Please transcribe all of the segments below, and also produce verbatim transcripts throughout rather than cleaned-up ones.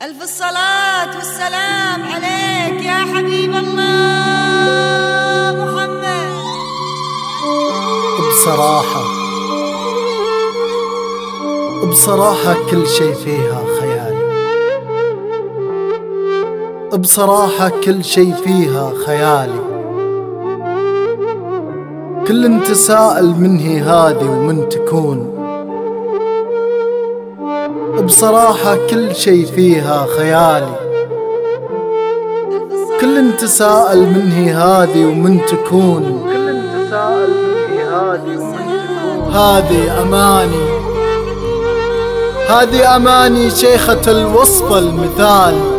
ألف الصلاة والسلام عليك يا حبيب الله محمد. بصراحة بصراحة كل شي فيها خيالي، بصراحة كل شي فيها خيالي. كل تساءل من هي هذه ومن تكون، بصراحة كل شي فيها خيالي. كل تساءل من هي هذه ومن تكون، هذه أماني، هذه أماني شيخة الوصف المثالي.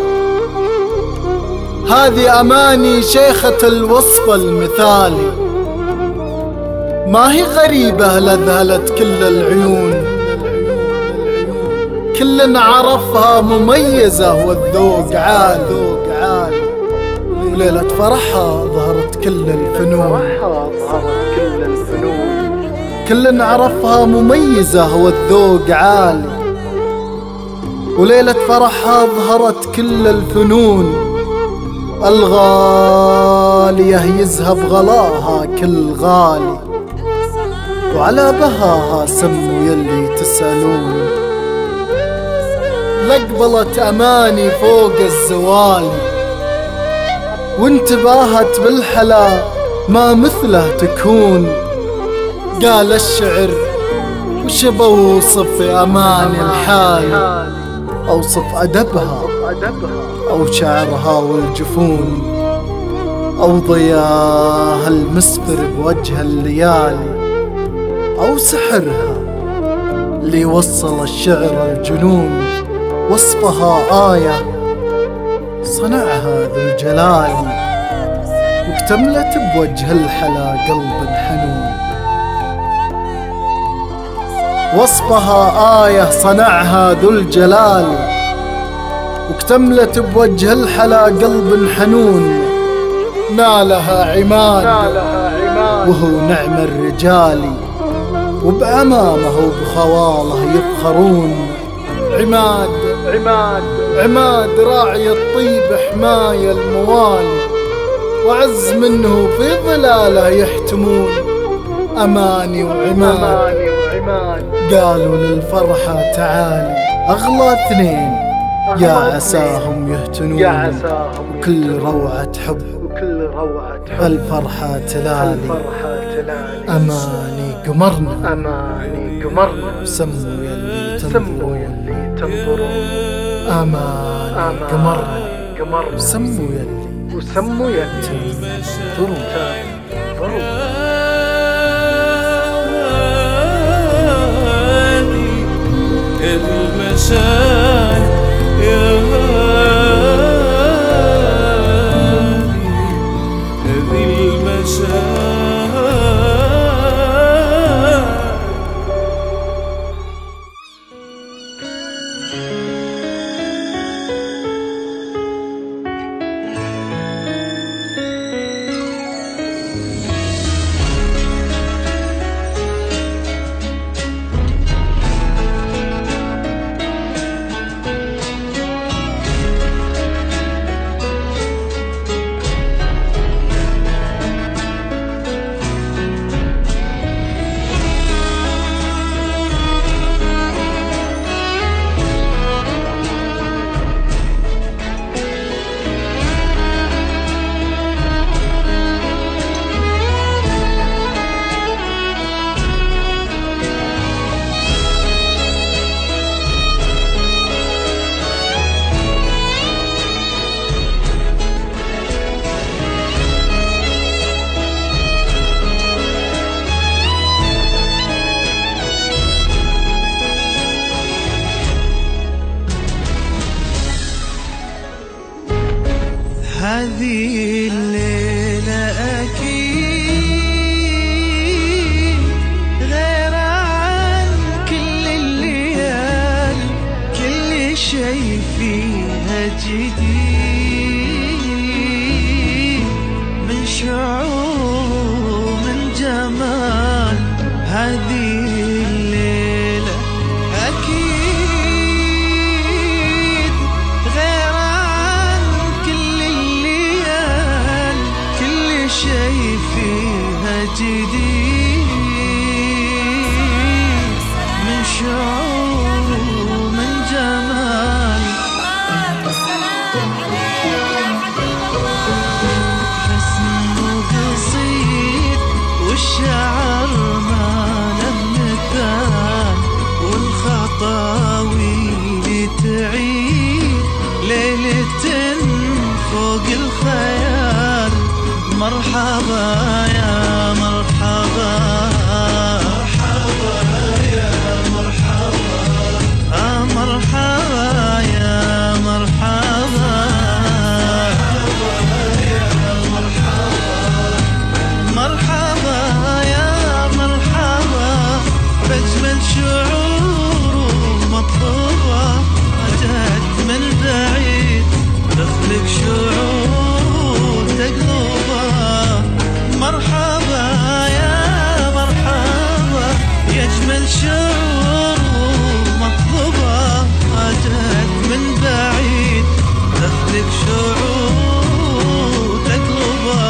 هذه أماني شيخة الوصف المثالي. ما هي غريبة لذهلت كل العيون، كل عرفها مميزة والذوق عالي. وليلة فرحها ظهرت كل الفنون، كل عرفها مميزة والذوق عالي. وليلة فرحها ظهرت كل الفنون، الغالية يذهب غلاها كل غالي. وعلى بهاها سموا يلي تسألون، لقبلت أماني فوق الزوالي. وانتباهت بالحلا ما مثله تكون، قال الشعر وش بوصف أماني الحال. أوصف أدبها أو شعرها والجفون، أو ضياها المسفر بوجه الليالي، أو سحرها اللي يوصل الشعر الجنون. وصفها آية صنعها ذو الجلال، واكتملت بوجه الحلا قلب حنون. وصفها آية صنعها ذو الجلال، واكتملت بوجه الحلا قلب حنون. نالها عماد وهو نعم الرجال، وبأمامه بخواله يفخرون. عماد عماد عماد راعي الطيب حماية الموالي، وعز منه في ظلاله يحتمون. أماني وعماد قالوا للفرحة تعالي، أغلى اثنين يا عساهم يهتنون. وكل روعة حب الفرحة تلالي. أماني قمرنا سموا يلي تنظرون. أماني قمرنا سموا يلي تنظرون. المشاعر يا هذه المشاعر. هذه الليلة أكيد غير عن كل الليال، كل شي فيها جديد، من شعور من جمال. هذه الليلة أكيد ليلة فوق الخيال. مرحبا يا مرحبا، مرحبا يا مرحبا، آه مرحبا يا مرحبا، مرحبا يا مرحبا، بأجمل شعور مطلوبة، جت من بعيد دخلك شعور تقلبه. مرحبا يا مرحبا، يا أجمل شعور مطلوبة، جت من بعيد دخلك شعور تقلبه.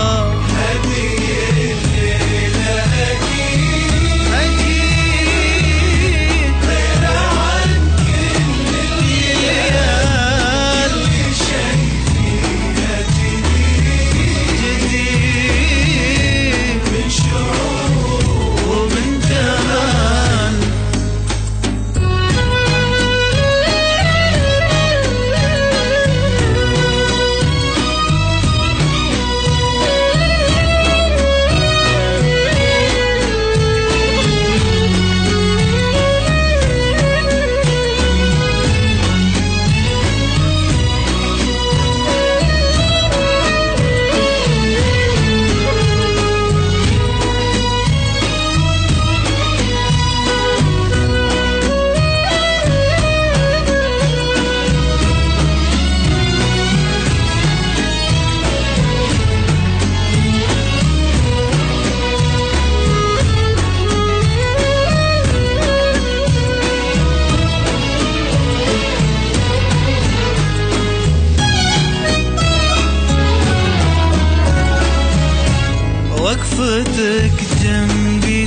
وقفتك جنبي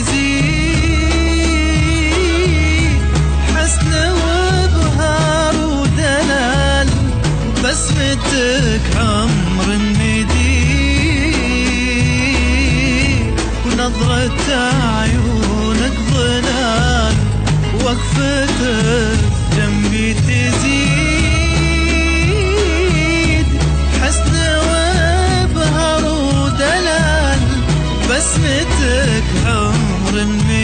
تزيد حسن وابهار ودلال، بسمتك عمر مديد ونظرة عيونك ظلال. وقفتك جنبي تزيد حسن وابهار ودلال، بسمتك عمر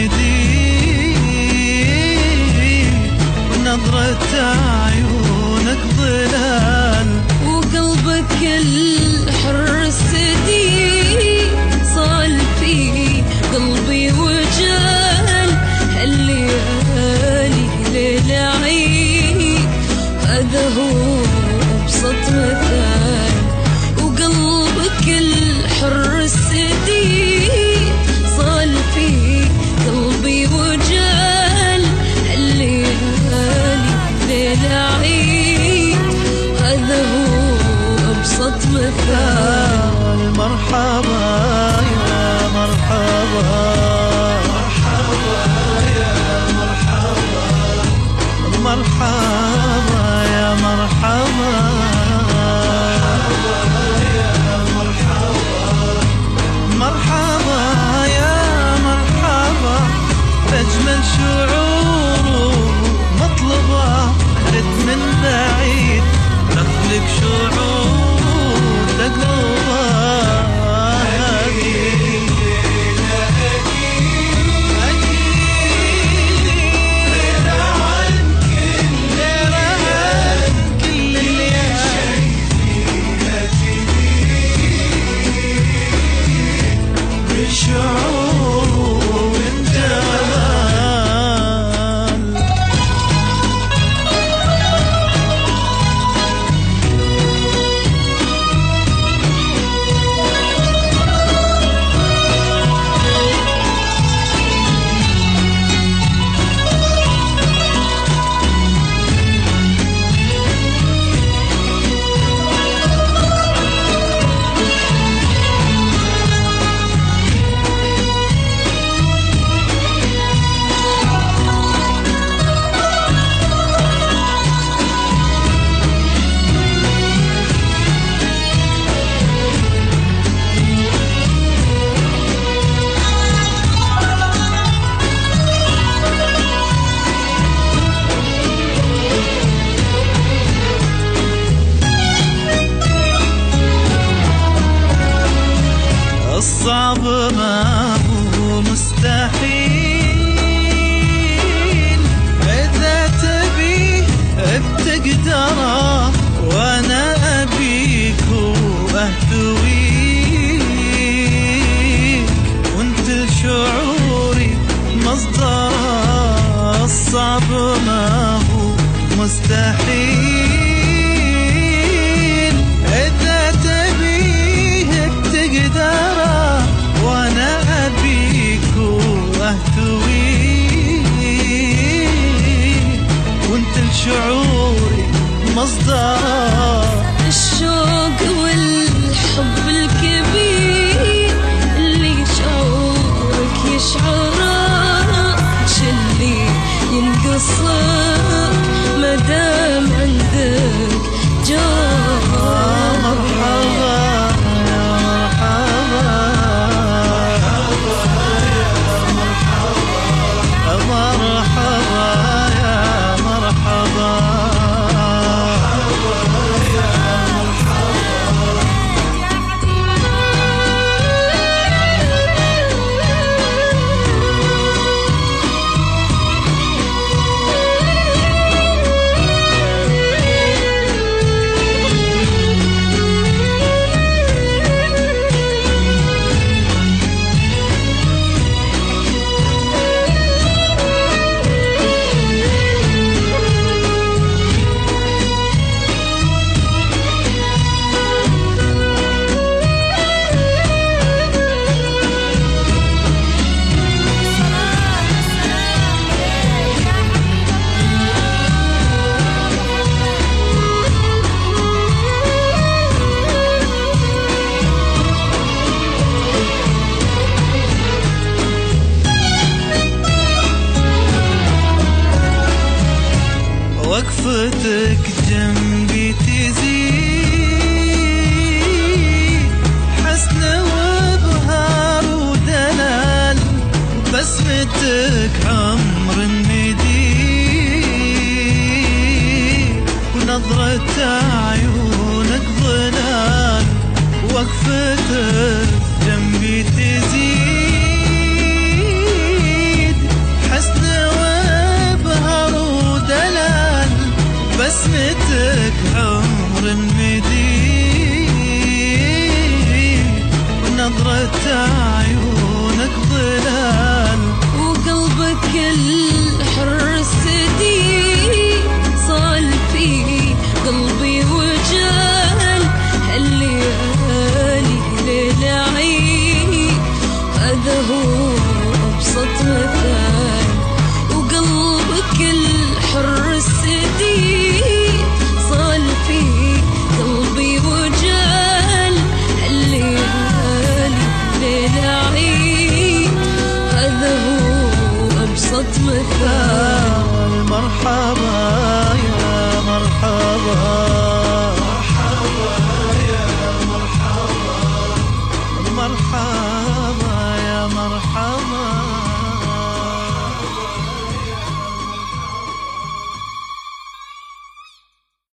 مديد ونظرة عيونك ظلال. وقلبك الحر السديد صال في قلبي وجال، هالليالي ليل عيد هذا هو أبسط مثال. وقلبك الحر السديد صال في قلبي وجال، هالليالي ليل عيد هذا هو أبسط مثال. مرحبا يا مرحبا، مرحبا يا مرحبا، مرحبا يا مرحبا، مرحبا يا مرحبا، بأجمل شعور مطلوبة، جت من بعيد دخلك شعور تقلبه. واهتويك، وانت شعوري مصدر الصعب ما هو مستحيل. إذا تبيه بتقدره وانا ابيك واهتويك، وانت شعوري مصدر الشوق والحب الكبير اللي شعورك يشعره، شلي ينقصر مدام عندك جار. مرحبا يا مرحبا، مرحبا يا مرحبا. وقفتك جنبي تزيد حسن وابهار ودلال، بسمتك عمر مديد ونظرة عيونك ظلال. وقفتك جنبي تزيد حسن وابهار ودلال، بسمتك عمر مديد ونظرة عيونك ظلال. وقلبك الحر السديد صال فيه